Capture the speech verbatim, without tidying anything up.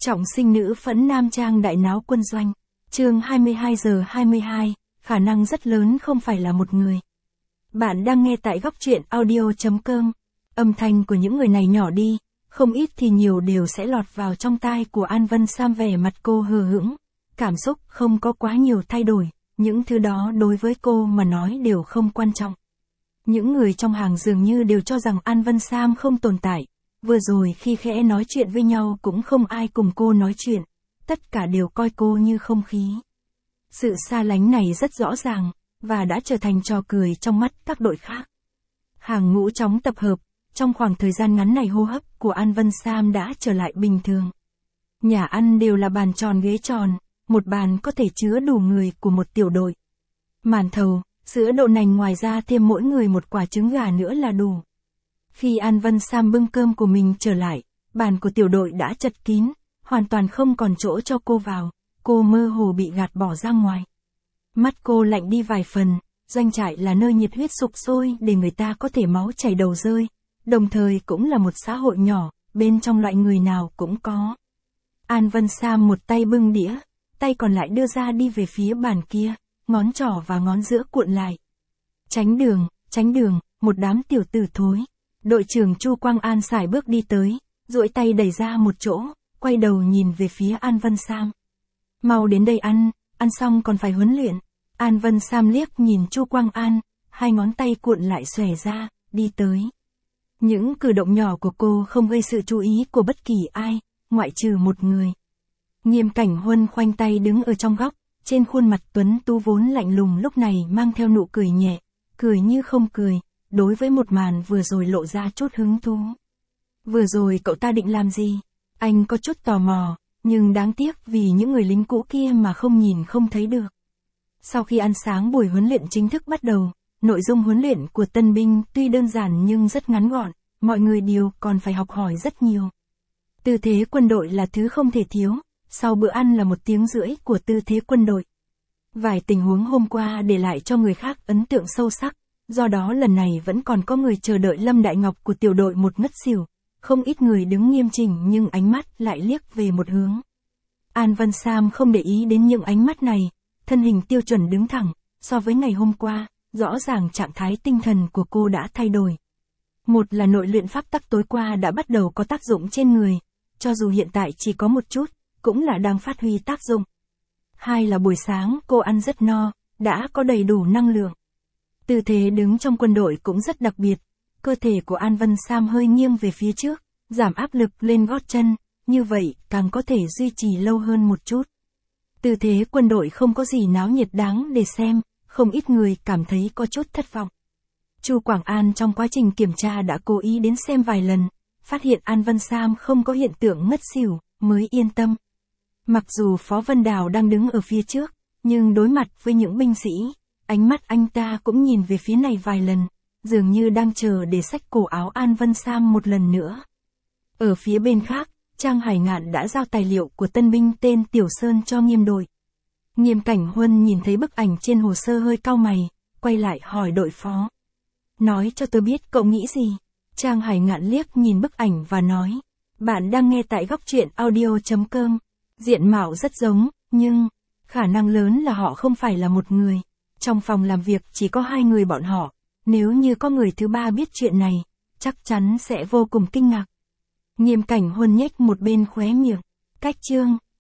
Trọng sinh nữ phẫn nam trang đại náo quân doanh. Chương hai mươi hai giờ hai mươi hai, khả năng rất lớn không phải là một người. Bạn đang nghe tại góc truyện audio chấm com. Âm thanh của những người này nhỏ đi, không ít thì nhiều đều sẽ lọt vào trong tai của An Vân Sam, vẻ mặt cô hờ hững. Cảm xúc không có quá nhiều thay đổi, những thứ đó đối với cô mà nói đều không quan trọng. Những người trong hàng dường như đều cho rằng An Vân Sam không tồn tại. Vừa rồi khi khẽ nói chuyện với nhau cũng không ai cùng cô nói chuyện, tất cả đều coi cô như không khí. Sự xa lánh này rất rõ ràng, và đã trở thành trò cười trong mắt các đội khác. Hàng ngũ chóng tập hợp, trong khoảng thời gian ngắn này hô hấp của An Vân Sam đã trở lại bình thường. Nhà ăn đều là bàn tròn ghế tròn, một bàn có thể chứa đủ người của một tiểu đội. Màn thầu, sữa đậu nành, ngoài ra thêm mỗi người một quả trứng gà nữa là đủ. Khi An Vân Sam bưng cơm của mình trở lại, bàn của tiểu đội đã chật kín, hoàn toàn không còn chỗ cho cô vào, cô mơ hồ bị gạt bỏ ra ngoài. Mắt cô lạnh đi vài phần, doanh trại là nơi nhiệt huyết sục sôi để người ta có thể máu chảy đầu rơi, đồng thời cũng là một xã hội nhỏ, bên trong loại người nào cũng có. An Vân Sam một tay bưng đĩa, tay còn lại đưa ra đi về phía bàn kia, ngón trỏ và ngón giữa cuộn lại. Tránh đường, tránh đường, một đám tiểu tử thối. Đội trưởng Chu Quang An sải bước đi tới, duỗi tay đẩy ra một chỗ, quay đầu nhìn về phía An Vân Sam. Mau đến đây ăn, ăn xong còn phải huấn luyện. An Vân Sam liếc nhìn Chu Quang An, hai ngón tay cuộn lại xòe ra, đi tới. Những cử động nhỏ của cô không gây sự chú ý của bất kỳ ai, ngoại trừ một người. Nghiêm Cảnh Huân khoanh tay đứng ở trong góc, trên khuôn mặt tuấn tú vốn lạnh lùng lúc này mang theo nụ cười nhẹ, cười như không cười. Đối với một màn vừa rồi lộ ra chút hứng thú. Vừa rồi cậu ta định làm gì? Anh có chút tò mò, nhưng đáng tiếc vì những người lính cũ kia mà không nhìn không thấy được. Sau khi ăn sáng, buổi huấn luyện chính thức bắt đầu. Nội dung huấn luyện của tân binh tuy đơn giản nhưng rất ngắn gọn, mọi người đều còn phải học hỏi rất nhiều. Tư thế quân đội là thứ không thể thiếu, sau bữa ăn là một tiếng rưỡi của tư thế quân đội. Vài tình huống hôm qua để lại cho người khác ấn tượng sâu sắc. Do đó lần này vẫn còn có người chờ đợi Lâm Đại Ngọc của tiểu đội một ngất xỉu, không ít người đứng nghiêm chỉnh nhưng ánh mắt lại liếc về một hướng. An Vân Sam không để ý đến những ánh mắt này, thân hình tiêu chuẩn đứng thẳng, so với ngày hôm qua, rõ ràng trạng thái tinh thần của cô đã thay đổi. Một là nội luyện pháp tắc tối qua đã bắt đầu có tác dụng trên người, cho dù hiện tại chỉ có một chút, cũng là đang phát huy tác dụng. Hai là buổi sáng cô ăn rất no, đã có đầy đủ năng lượng. Tư thế đứng trong quân đội cũng rất đặc biệt, cơ thể của An Vân Sam hơi nghiêng về phía trước, giảm áp lực lên gót chân, như vậy càng có thể duy trì lâu hơn một chút. Tư thế quân đội không có gì náo nhiệt đáng để xem, không ít người cảm thấy có chút thất vọng. Chu Quảng An trong quá trình kiểm tra đã cố ý đến xem vài lần, phát hiện An Vân Sam không có hiện tượng ngất xỉu, mới yên tâm. Mặc dù Phó Vân Đào đang đứng ở phía trước, nhưng đối mặt với những binh sĩ, ánh mắt anh ta cũng nhìn về phía này vài lần, dường như đang chờ để xách cổ áo An Vân Sam một lần nữa. Ở phía bên khác, Trang Hải Ngạn đã giao tài liệu của tân binh tên Tiểu Sơn cho Nghiêm đội. Nghiêm Cảnh Huân nhìn thấy bức ảnh trên hồ sơ hơi cau mày, quay lại hỏi đội phó. Nói cho tôi biết cậu nghĩ gì? Trang Hải Ngạn liếc nhìn bức ảnh và nói. Bạn đang nghe tại góc truyện audio chấm com. Diện mạo rất giống, nhưng khả năng lớn là họ không phải là một người. Trong phòng làm việc chỉ có hai người bọn họ, nếu như có người thứ ba biết chuyện này, chắc chắn sẽ vô cùng kinh ngạc. Nghiêm Cảnh Huân nhếch một bên khóe miệng, cách chương,